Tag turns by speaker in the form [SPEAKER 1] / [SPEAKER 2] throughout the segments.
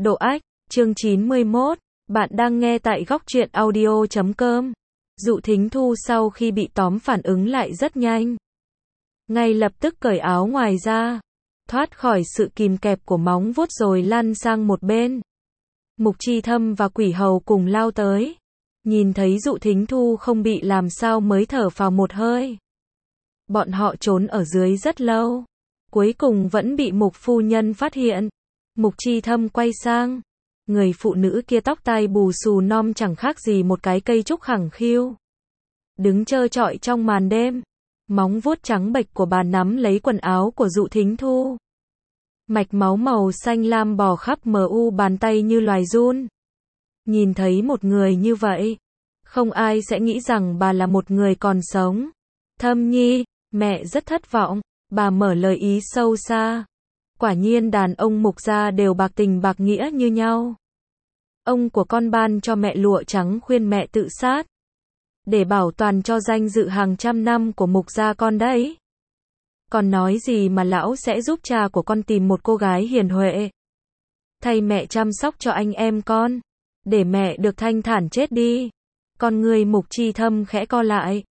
[SPEAKER 1] Độ ách, chương 91, bạn đang nghe tại góc truyện audio.com. Dụ Thính Thu sau khi bị tóm phản ứng lại rất nhanh. Ngay lập tức cởi áo ngoài ra, thoát khỏi sự kìm kẹp của móng vuốt rồi lăn sang một bên. Mục Chi Thâm và Quỷ Hầu cùng lao tới. Nhìn thấy Dụ Thính Thu không bị làm sao mới thở phào một hơi. Bọn họ trốn ở dưới rất lâu. Cuối cùng vẫn bị Mục phu nhân phát hiện. Mục Chi Thâm quay sang. Người phụ nữ kia tóc tai bù xù non chẳng khác gì một cái cây trúc khẳng khiu. Đứng trơ trọi trong màn đêm. Móng vuốt trắng bệch của bà nắm lấy quần áo của Dụ Thính Thu. Mạch máu màu xanh lam bò khắp bàn tay như loài giun. Nhìn thấy một người như vậy, không ai sẽ nghĩ rằng bà là một người còn sống. Thâm Nhi, mẹ rất thất vọng, bà mở lời ý sâu xa. Quả nhiên đàn ông Mục gia đều bạc tình bạc nghĩa như nhau. Ông của con ban cho mẹ lụa trắng khuyên mẹ tự sát. Để bảo toàn cho danh dự hàng trăm năm của Mục gia con đấy. Còn nói gì mà lão sẽ giúp cha của con tìm một cô gái hiền huệ. Thay mẹ chăm sóc cho anh em con. Để mẹ được thanh thản chết đi. Con người Mục Chi Thâm khẽ co lại.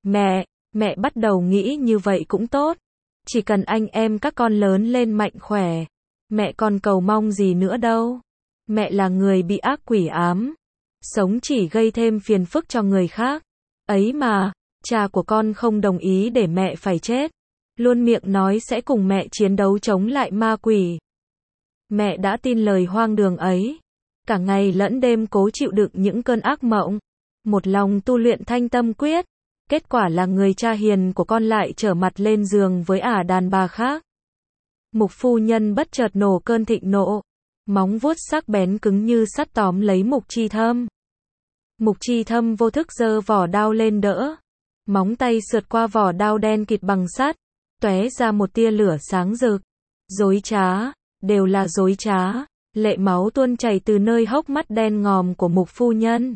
[SPEAKER 1] Mẹ bắt đầu nghĩ như vậy cũng tốt. Chỉ cần anh em các con lớn lên mạnh khỏe. Mẹ còn cầu mong gì nữa đâu. Mẹ là người bị ác quỷ ám. Sống chỉ gây thêm phiền phức cho người khác. Ấy mà, cha của con không đồng ý để mẹ phải chết. Luôn miệng nói sẽ cùng mẹ chiến đấu chống lại ma quỷ. Mẹ đã tin lời hoang đường ấy. Cả ngày lẫn đêm cố chịu đựng những cơn ác mộng. Một lòng tu luyện thanh tâm quyết. Kết quả là người cha hiền của con lại trở mặt lên giường với đàn bà khác. Mục phu nhân bất chợt nổ cơn thịnh nộ. Móng vuốt sắc bén cứng như sắt tóm lấy Mục Chi Thâm. Mục Chi Thâm vô thức giơ vỏ đao lên đỡ. Móng tay sượt qua vỏ đao đen kịt bằng sắt. Tóe ra một tia lửa sáng rực. Dối trá, đều là dối trá. Lệ máu tuôn chảy từ nơi hốc mắt đen ngòm của Mục phu nhân.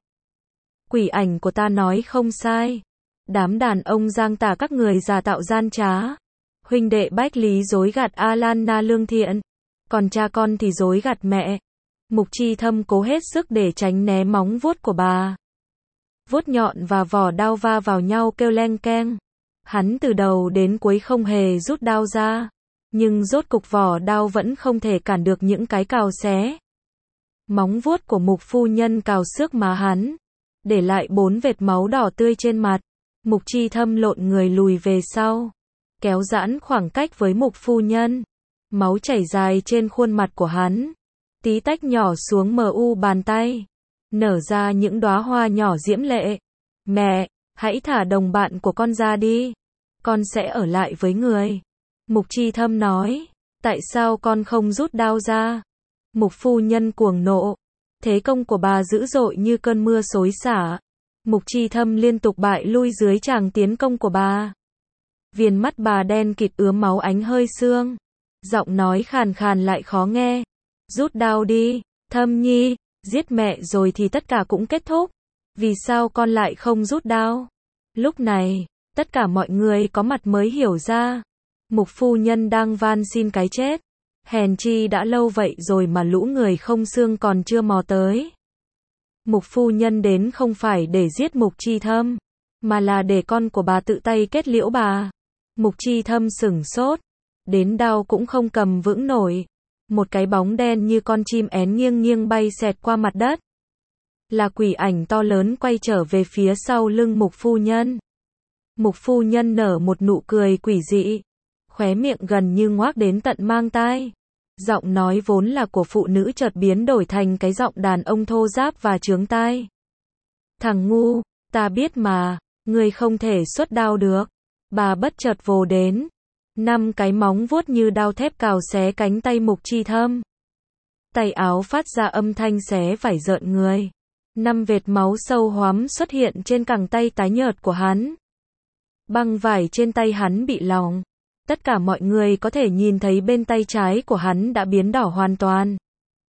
[SPEAKER 1] Quỷ ảnh của ta nói không sai. Đám đàn ông giang tả các người giả tạo gian trá. Huynh đệ Bách Lý dối gạt Alana lương thiện. Còn cha con thì dối gạt mẹ. Mục Chi Thâm cố hết sức để tránh né móng vuốt của bà. Vuốt nhọn và vỏ đao va vào nhau kêu leng keng. Hắn từ đầu đến cuối không hề rút đao ra. Nhưng rốt cục vỏ đao vẫn không thể cản được những cái cào xé. Móng vuốt của Mục phu nhân cào xước má hắn. Để lại 4 vệt máu đỏ tươi trên mặt. Mục Chi Thâm lộn người lùi về sau. Kéo giãn khoảng cách với Mục phu nhân. Máu chảy dài trên khuôn mặt của hắn. Tí tách nhỏ xuống bàn tay. Nở ra những đóa hoa nhỏ diễm lệ. Mẹ, hãy thả đồng bạn của con ra đi. Con sẽ ở lại với người. Mục Chi Thâm nói. Tại sao con không rút đao ra? Mục phu nhân cuồng nộ. Thế công của bà dữ dội như cơn mưa xối xả. Mục Chi Thâm liên tục bại lui dưới tràng tiến công của bà. Viền mắt bà đen kịt ướm máu ánh hơi sương. Giọng nói khàn khàn lại khó nghe. Rút đao đi, Thâm Nhi, giết mẹ rồi thì tất cả cũng kết thúc. Vì sao con lại không rút đao? Lúc này, tất cả mọi người có mặt mới hiểu ra. Mục phu nhân đang van xin cái chết. Hèn chi đã lâu vậy rồi mà lũ người không xương còn chưa mò tới. Mục phu nhân đến không phải để giết Mục Chi Thâm, mà là để con của bà tự tay kết liễu bà. Mục Chi Thâm sửng sốt, đến đao cũng không cầm vững nổi. Một cái bóng đen như con chim én nghiêng nghiêng bay xẹt qua mặt đất. Là quỷ ảnh to lớn quay trở về phía sau lưng Mục phu nhân. Mục phu nhân nở một nụ cười quỷ dị, khóe miệng gần như ngoác đến tận mang tai. Giọng nói vốn là của phụ nữ chợt biến đổi thành cái giọng đàn ông thô ráp và chướng tai. Thằng ngu, ta biết mà, ngươi không thể xuất đao được. Bà bất chợt vồ đến. 5 cái móng vuốt như đao thép cào xé cánh tay Mục Chi Thâm. Tay áo phát ra âm thanh xé phải rợn người. 5 vệt máu sâu hoắm xuất hiện trên cẳng tay tái nhợt của hắn. Băng vải trên tay hắn bị lỏng. Tất cả mọi người có thể nhìn thấy bên tay trái của hắn đã biến đỏ hoàn toàn.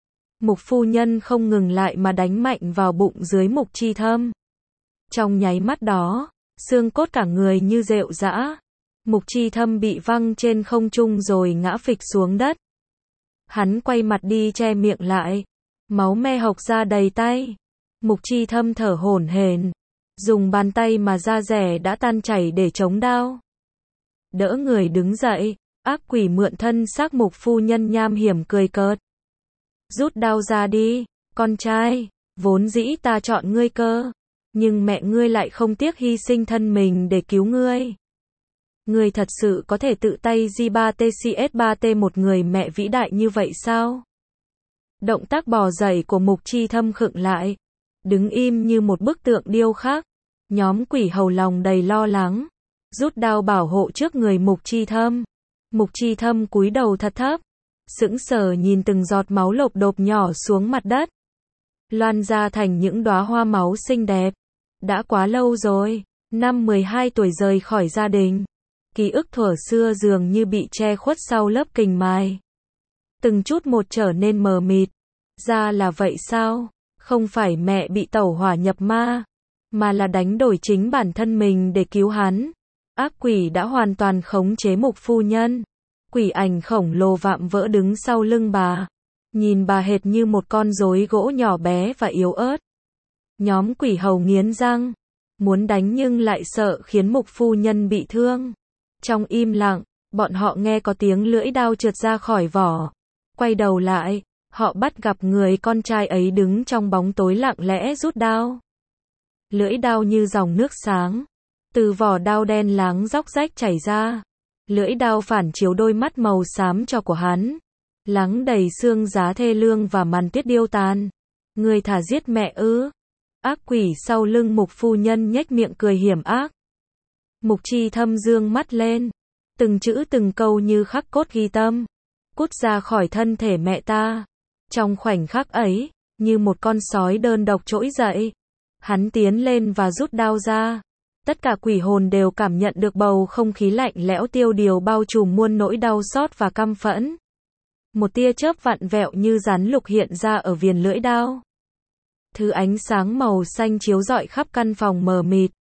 [SPEAKER 1] Mục phu nhân không ngừng lại mà đánh mạnh vào bụng dưới Mục Chi Thâm. Trong nháy mắt đó, xương cốt cả người như rệu rã. Mục Chi Thâm bị văng trên không trung rồi ngã phịch xuống đất. Hắn quay mặt đi che miệng lại, máu me hộc ra đầy tay. Mục Chi Thâm thở hổn hển, dùng bàn tay mà da rẻ đã tan chảy để chống đau. Đỡ người đứng dậy, ác quỷ mượn thân xác Mục phu nhân nham hiểm cười cợt. Rút đao ra đi, con trai, vốn dĩ ta chọn ngươi cơ, nhưng mẹ ngươi lại không tiếc hy sinh thân mình để cứu ngươi. Ngươi thật sự có thể tự tay G3TCS3T một người mẹ vĩ đại như vậy sao? Động tác bò dậy của Mục Chi Thâm khựng lại, đứng im như một bức tượng điêu khắc. Nhóm quỷ hầu lòng đầy lo lắng, rút đao bảo hộ trước người Mục Chi Thâm. Mục Chi Thâm cúi đầu thật thấp, sững sờ nhìn từng giọt máu lộp độp nhỏ xuống mặt đất, loan ra thành những đóa hoa máu xinh đẹp. Đã quá lâu rồi, năm 12 tuổi rời khỏi gia đình, ký ức thuở xưa dường như bị che khuất sau lớp kình mài. Từng chút một trở nên mờ mịt. Ra là vậy sao? Không phải mẹ bị tẩu hỏa nhập ma, mà là đánh đổi chính bản thân mình để cứu hắn. Ác quỷ đã hoàn toàn khống chế Mục phu nhân. Quỷ ảnh khổng lồ vạm vỡ đứng sau lưng bà, nhìn bà hệt như một con rối gỗ nhỏ bé và yếu ớt. Nhóm quỷ hầu nghiến răng, muốn đánh nhưng lại sợ khiến Mục phu nhân bị thương. Trong im lặng, bọn họ nghe có tiếng lưỡi đao trượt ra khỏi vỏ. Quay đầu lại, họ bắt gặp người con trai ấy đứng trong bóng tối lặng lẽ rút đao. Lưỡi đao như dòng nước sáng, từ vỏ đao đen láng róc rách chảy ra. Lưỡi đao phản chiếu đôi mắt màu xám cho của hắn, lắng đầy xương giá thê lương và màn tuyết điêu tàn. Người thả giết mẹ ư? Ác quỷ sau lưng Mục phu nhân nhếch miệng cười hiểm ác. Mục Chi Thâm dương mắt lên, từng chữ từng câu như khắc cốt ghi tâm. Cút ra khỏi thân thể mẹ ta. Trong khoảnh khắc ấy, như một con sói đơn độc trỗi dậy, hắn tiến lên và rút đao ra. Tất cả quỷ hồn đều cảm nhận được bầu không khí lạnh lẽo tiêu điều bao trùm muôn nỗi đau xót và căm phẫn. Một tia chớp vặn vẹo như rắn lục hiện ra ở viền lưỡi đao. Thứ ánh sáng màu xanh chiếu rọi khắp căn phòng mờ mịt.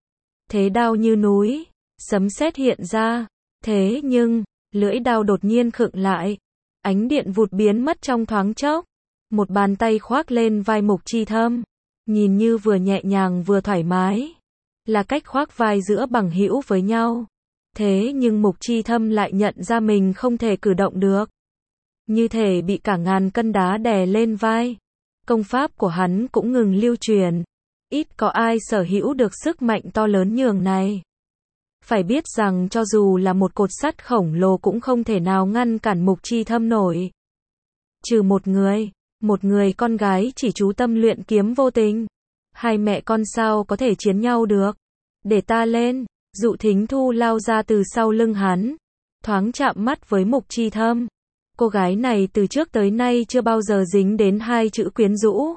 [SPEAKER 1] Thế đao như núi, sấm sét hiện ra. Thế nhưng, lưỡi đao đột nhiên khựng lại. Ánh điện vụt biến mất trong thoáng chốc. Một bàn tay khoác lên vai Mục Chi Thâm, nhìn như vừa nhẹ nhàng vừa thoải mái. Là cách khoác vai giữa bằng hữu với nhau. Thế nhưng Mục Chi Thâm lại nhận ra mình không thể cử động được. Như thể bị cả ngàn cân đá đè lên vai. Công pháp của hắn cũng ngừng lưu truyền. Ít có ai sở hữu được sức mạnh to lớn nhường này. Phải biết rằng cho dù là một cột sắt khổng lồ cũng không thể nào ngăn cản Mục Chi Thâm nổi. Trừ một người con gái chỉ chú tâm luyện kiếm vô tình. Hai mẹ con sao có thể chiến nhau được. Để ta lên. Dụ Thính Thu lao ra từ sau lưng hắn, thoáng chạm mắt với Mục Chi Thâm. Cô gái này từ trước tới nay chưa bao giờ dính đến hai chữ quyến rũ.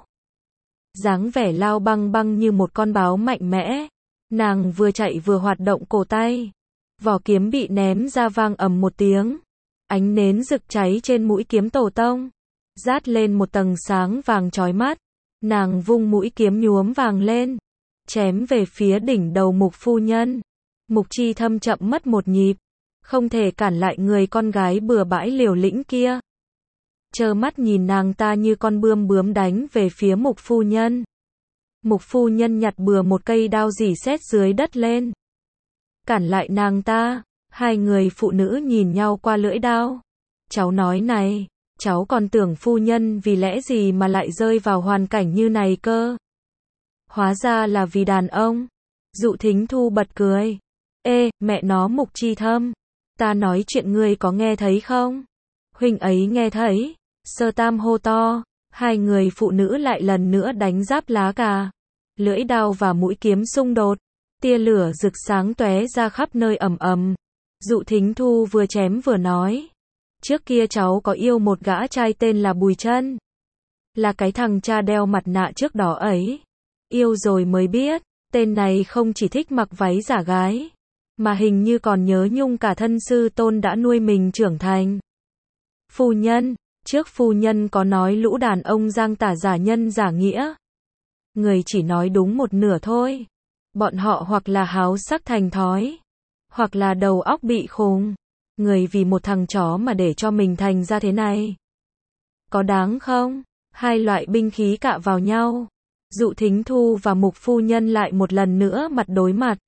[SPEAKER 1] Dáng vẻ lao băng băng như một con báo mạnh mẽ. Nàng vừa chạy vừa hoạt động cổ tay. Vỏ kiếm bị ném ra vang ầm một tiếng. Ánh nến rực cháy trên mũi kiếm tổ tông, rát lên một tầng sáng vàng chói mắt. Nàng vung mũi kiếm nhuốm vàng lên, chém về phía đỉnh đầu Mục phu nhân. Mục Chi Thâm chậm mất một nhịp, không thể cản lại người con gái bừa bãi liều lĩnh kia. Trơ mắt nhìn nàng ta như con bươm bướm đánh về phía Mục phu nhân. Mục phu nhân nhặt bừa một cây đao rỉ sét dưới đất lên, cản lại nàng ta. Hai người phụ nữ nhìn nhau qua lưỡi đao. Cháu nói này, cháu còn tưởng phu nhân vì lẽ gì mà lại rơi vào hoàn cảnh như này cơ. Hóa ra là vì đàn ông. Dụ Thính Thu bật cười. Ê, mẹ nó Mục Chi Thâm, ta nói chuyện ngươi có nghe thấy không? Huynh ấy nghe thấy. Sơ Tam hô to. Hai người phụ nữ lại lần nữa đánh giáp lá cà. Lưỡi đao và mũi kiếm xung đột. Tia lửa rực sáng tóe ra khắp nơi ầm ầm. Dụ Thính Thu vừa chém vừa nói. Trước kia cháu có yêu một gã trai tên là Bùi Chân. Là cái thằng cha đeo mặt nạ trước đó ấy. Yêu rồi mới biết, tên này không chỉ thích mặc váy giả gái, mà hình như còn nhớ nhung cả thân sư tôn đã nuôi mình trưởng thành. Phu nhân, trước phu nhân có nói lũ đàn ông giang tả giả nhân giả nghĩa. Người chỉ nói đúng một nửa thôi. Bọn họ hoặc là háo sắc thành thói, hoặc là đầu óc bị khùng. Người vì một thằng chó mà để cho mình thành ra thế này, có đáng không? Hai loại binh khí cạ vào nhau. Dụ Thính Thu và Mục phu nhân lại một lần nữa mặt đối mặt.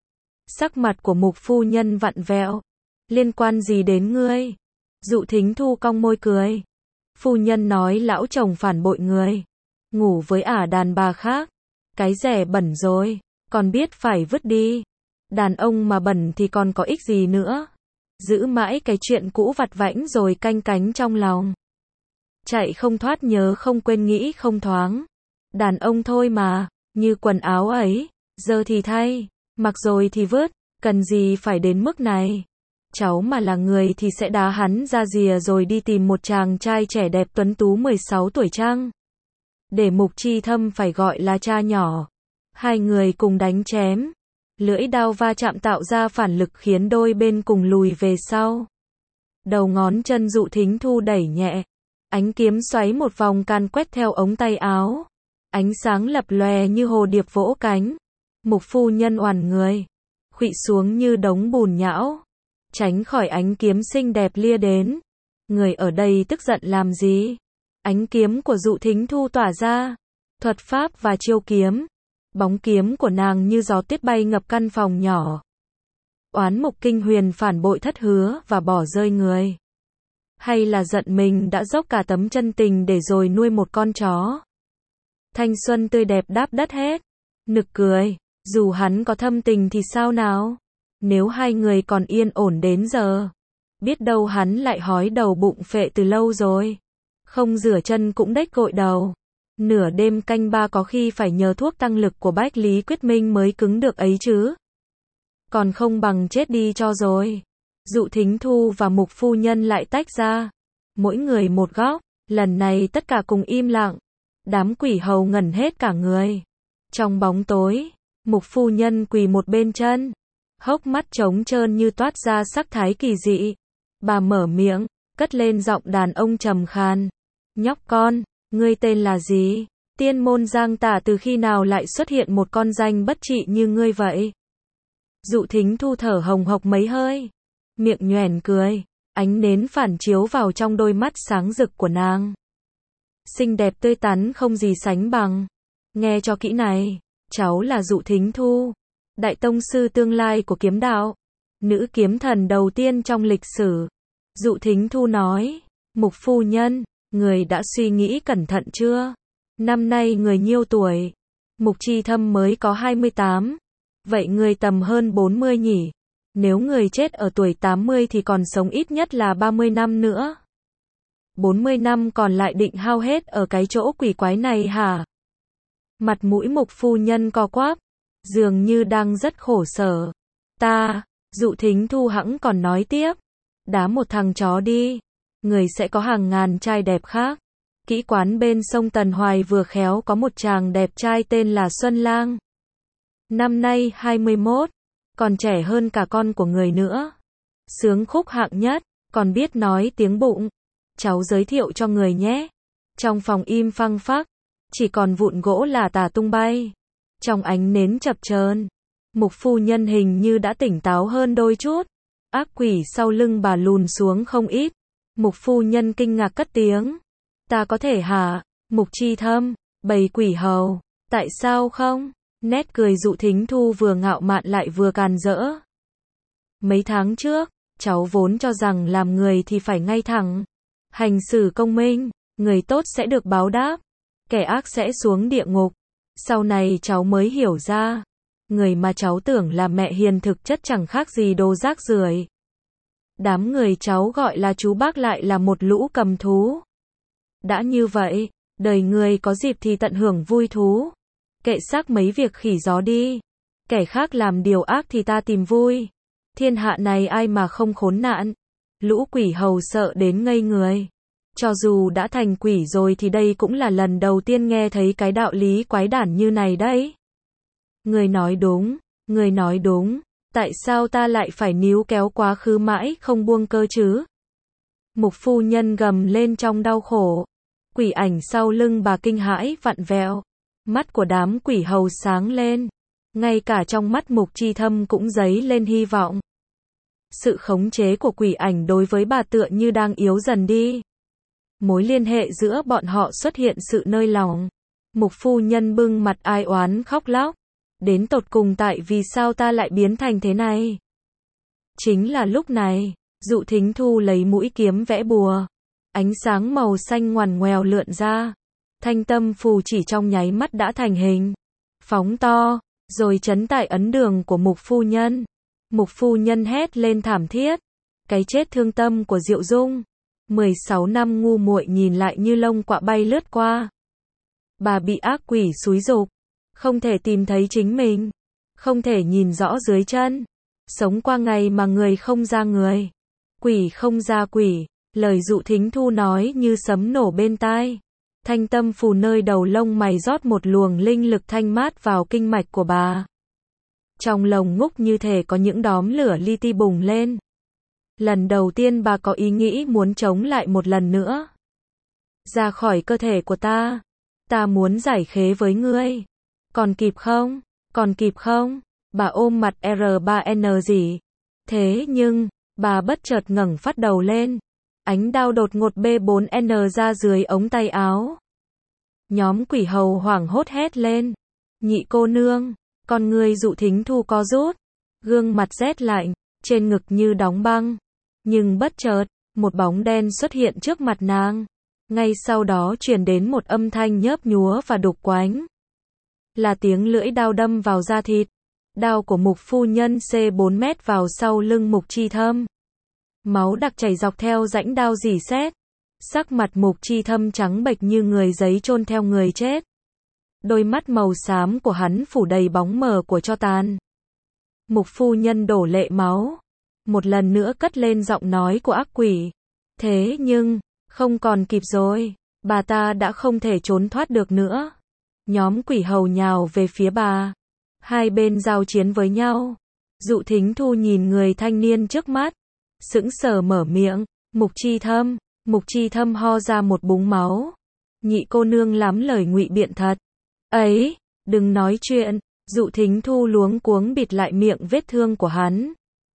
[SPEAKER 1] Sắc mặt của Mục phu nhân vặn vẹo. Liên quan gì đến ngươi? Dụ Thính Thu cong môi cười. Phu nhân nói lão chồng phản bội người. Ngủ với ả đàn bà khác. Cái rẻ bẩn rồi. Còn biết phải vứt đi. Đàn ông mà bẩn thì còn có ích gì nữa. Giữ mãi cái chuyện cũ vặt vãnh rồi canh cánh trong lòng. Chạy không thoát nhớ không quên nghĩ không thoáng. Đàn ông thôi mà. Như quần áo ấy. Giờ thì thay. Mặc rồi thì vứt. Cần gì phải đến mức này. Cháu mà là người thì sẽ đá hắn ra rìa rồi đi tìm một chàng trai trẻ đẹp tuấn tú 16 tuổi chăng? Để Mục Chi Thâm phải gọi là cha nhỏ. Hai người cùng đánh chém. Lưỡi đao va chạm tạo ra phản lực khiến đôi bên cùng lùi về sau. Đầu ngón chân Dụ Thính Thu đẩy nhẹ. Ánh kiếm xoáy một vòng can quét theo ống tay áo. Ánh sáng lập lòe như hồ điệp vỗ cánh. Mục phu nhân oằn người. Khuỵu xuống như đống bùn nhão. Tránh khỏi ánh kiếm xinh đẹp lia đến. Người ở đây tức giận làm gì? Ánh kiếm của Dụ Thính Thu tỏa ra. Thuật pháp và chiêu kiếm. Bóng kiếm của nàng như gió tuyết bay ngập căn phòng nhỏ. Oán Mục Kinh Huyền phản bội thất hứa và bỏ rơi người. Hay là giận mình đã dốc cả tấm chân tình để rồi nuôi một con chó. Thanh xuân tươi đẹp đáp đất hết. Nực cười. Dù hắn có thâm tình thì sao nào? Nếu hai người còn yên ổn đến giờ. Biết đâu hắn lại hói đầu bụng phệ từ lâu rồi. Không rửa chân cũng đếch gội đầu. Nửa đêm canh ba có khi phải nhờ thuốc tăng lực của Bách Lý Quyết Minh mới cứng được ấy chứ. Còn không bằng chết đi cho rồi. Dụ Thính Thu và Mục phu nhân lại tách ra. Mỗi người một góc. Lần này tất cả cùng im lặng. Đám quỷ hầu ngẩn hết cả người. Trong bóng tối, Mục phu nhân quỳ một bên chân. Hốc mắt trống trơn như toát ra sắc thái kỳ dị. Bà mở miệng, cất lên giọng đàn ông trầm khàn. Nhóc con, ngươi tên là gì? Tiên môn Giang Tả từ khi nào lại xuất hiện một con danh bất trị như ngươi vậy? Dụ Thính Thu thở hồng hộc mấy hơi. Miệng nhoẻn cười. Ánh nến phản chiếu vào trong đôi mắt sáng rực của nàng. Xinh đẹp tươi tắn không gì sánh bằng. Nghe cho kỹ này. Cháu là Dụ Thính Thu. Đại tông sư tương lai của kiếm đạo. Nữ kiếm thần đầu tiên trong lịch sử. Dụ Thính Thu nói. Mục phu nhân, người đã suy nghĩ cẩn thận chưa? Năm nay người nhiêu tuổi? Mục Chi Thâm mới có 28. Vậy người tầm hơn 40 nhỉ? Nếu người chết ở tuổi 80 thì còn sống ít nhất là 30 năm nữa. 40 năm còn lại định hao hết ở cái chỗ quỷ quái này hả? Mặt mũi Mục phu nhân co quắp. Dường như đang rất khổ sở. Dụ Thính Thu hẵng còn nói tiếp. Đá một thằng chó đi. Người sẽ có hàng ngàn trai đẹp khác. Kỹ quán bên sông Tần Hoài vừa khéo có một chàng đẹp trai tên là Xuân Lang. Năm nay 21. Còn trẻ hơn cả con của người nữa. Sướng khúc hạng nhất. Còn biết nói tiếng bụng. Cháu giới thiệu cho người nhé. Trong phòng im phăng phắc. Chỉ còn vụn gỗ là tả tung bay. Trong ánh nến chập chờn, Mục phu nhân hình như đã tỉnh táo hơn đôi chút. Ác quỷ sau lưng bà lùn xuống không ít. Mục phu nhân kinh ngạc cất tiếng. Ta có thể hả? Mục Chi Thâm, bầy quỷ hầu. Tại sao không? Nét cười Dụ Thính Thu vừa ngạo mạn lại vừa càn rỡ. Mấy tháng trước, cháu vốn cho rằng làm người thì phải ngay thẳng. Hành xử công minh, người tốt sẽ được báo đáp. Kẻ ác sẽ xuống địa ngục. Sau này cháu mới hiểu ra. Người mà cháu tưởng là mẹ hiền thực chất chẳng khác gì đồ rác rưởi. Đám người cháu gọi là chú bác lại là một lũ cầm thú. Đã như vậy, đời người có dịp thì tận hưởng vui thú. Kệ xác mấy việc khỉ gió đi. Kẻ khác làm điều ác thì ta tìm vui. Thiên hạ này ai mà không khốn nạn. Lũ quỷ hầu sợ đến ngây người. Cho dù đã thành quỷ rồi thì đây cũng là lần đầu tiên nghe thấy cái đạo lý quái đản như này đấy. Người nói đúng, người nói đúng. Tại sao ta lại phải níu kéo quá khứ mãi không buông cơ chứ? Mục phu nhân gầm lên trong đau khổ. Quỷ ảnh sau lưng bà kinh hãi vặn vẹo. Mắt của đám quỷ hầu sáng lên. Ngay cả trong mắt Mục Chi Thâm cũng dấy lên hy vọng. Sự khống chế của quỷ ảnh đối với bà tựa như đang yếu dần đi. mối liên hệ giữa bọn họ xuất hiện sự nơi lòng. Mục phu nhân bưng mặt ai oán khóc lóc. Đến tột cùng tại vì sao ta lại biến thành thế này? Chính là lúc này, Dụ Thính Thu lấy mũi kiếm vẽ bùa. Ánh sáng màu xanh ngoằn ngoèo lượn ra. Thanh tâm phù chỉ trong nháy mắt đã thành hình. Phóng to, rồi chấn tại ấn đường của mục phu nhân. Mục phu nhân hét lên thảm thiết. Cái chết thương tâm của Diệu Dung. 16 năm ngu muội nhìn lại như lông quạ bay lướt qua. Bà bị ác quỷ xúi giục. Không thể tìm thấy chính mình. Không thể nhìn rõ dưới chân. Sống qua ngày mà người không ra người. Quỷ không ra quỷ. Lời Dụ Thính Thu nói như sấm nổ bên tai. Thanh tâm phù nơi đầu lông mày rót một luồng linh lực thanh mát vào kinh mạch của bà. Trong lồng ngúc như thể có những đốm lửa li ti bùng lên. Lần đầu tiên bà có ý nghĩ muốn chống lại một lần nữa. Ra khỏi cơ thể của ta. Ta muốn giải khế với ngươi. Còn kịp không? Còn kịp không? Bà ôm mặt R3N gì? Thế nhưng, bà bất chợt ngẩng phát đầu lên. Ánh đao đột ngột B4N ra dưới ống tay áo. Nhóm quỷ hầu hoảng hốt hét lên. Nhị cô nương, con ngươi Dụ Thính Thu co rút. Gương mặt rét lạnh, trên ngực như đóng băng. Nhưng bất chợt, một bóng đen xuất hiện trước mặt nàng. Ngay sau đó truyền đến một âm thanh nhớp nhúa và đục quánh. Là tiếng lưỡi đao đâm vào da thịt. Đao của mục phu nhân C4 mét vào sau lưng Mục Chi Thâm. Máu đặc chảy dọc theo rãnh đao rỉ sét. Sắc mặt Mục Chi Thâm trắng bệch như người giấy chôn theo người chết. Đôi mắt màu xám của hắn phủ đầy bóng mờ của tro tàn. Mục phu nhân đổ lệ máu. Một lần nữa cất lên giọng nói của ác quỷ. Thế nhưng, không còn kịp rồi. Bà ta đã không thể trốn thoát được nữa. Nhóm quỷ hầu nhào về phía bà. Hai bên giao chiến với nhau. Dụ Thính Thu nhìn người thanh niên trước mắt. Sững sờ mở miệng. Mục Chi Thâm. Mục Chi Thâm ho ra một búng máu. Nhị cô nương lắm lời ngụy biện thật. Ấy, đừng nói chuyện. Dụ Thính Thu luống cuống bịt lại miệng vết thương của hắn.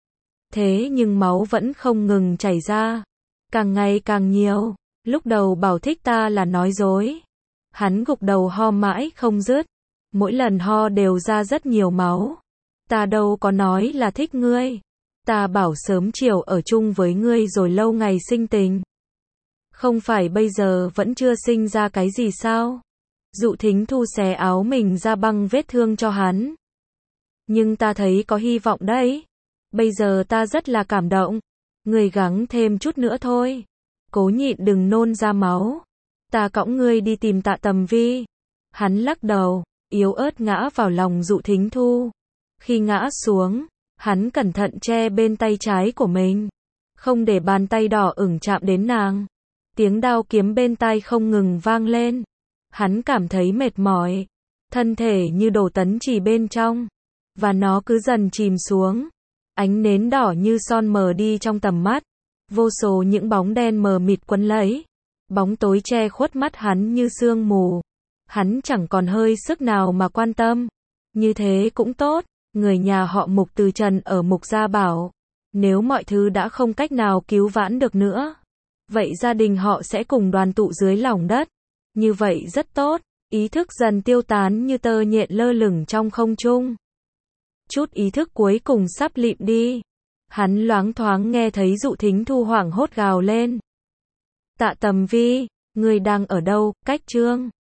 [SPEAKER 1] Thế nhưng máu vẫn không ngừng chảy ra. Càng ngày càng nhiều. Lúc đầu bảo thích ta là nói dối. Hắn gục đầu ho mãi không dứt. Mỗi lần ho đều ra rất nhiều máu. Ta đâu có nói là thích ngươi. Ta bảo sớm chiều ở chung với ngươi rồi lâu ngày sinh tình. Không phải bây giờ vẫn chưa sinh ra cái gì sao? Dụ Thính Thu xé áo mình ra băng vết thương cho hắn. Nhưng ta thấy có hy vọng đấy. Bây giờ ta rất là cảm động. Ngươi gắng thêm chút nữa thôi. Cố nhịn đừng nôn ra máu. Ta cõng ngươi đi tìm Tạ Tầm Vi. Hắn lắc đầu, yếu ớt ngã vào lòng Dụ Thính Thu. Khi ngã xuống, hắn cẩn thận che bên tay trái của mình. Không để bàn tay đỏ ửng chạm đến nàng. Tiếng đao kiếm bên tai không ngừng vang lên. Hắn cảm thấy mệt mỏi. Thân thể như đổ tấn trì bên trong. Và nó cứ dần chìm xuống. Ánh nến đỏ như son mờ đi trong tầm mắt. Vô số những bóng đen mờ mịt quấn lấy. Bóng tối che khuất mắt hắn như sương mù. Hắn chẳng còn hơi sức nào mà quan tâm. Như thế cũng tốt. Người nhà họ Mục từ trần ở Mục Gia bảo. Nếu mọi thứ đã không cách nào cứu vãn được nữa. Vậy gia đình họ sẽ cùng đoàn tụ dưới lòng đất. Như vậy rất tốt. Ý thức dần tiêu tán như tơ nhện lơ lửng trong không trung. Chút ý thức cuối cùng sắp lịm đi. Hắn loáng thoáng nghe thấy Dụ Thính Thu hoảng hốt gào lên. Tạ Tầm Vi, ngươi đang ở đâu? Cách chương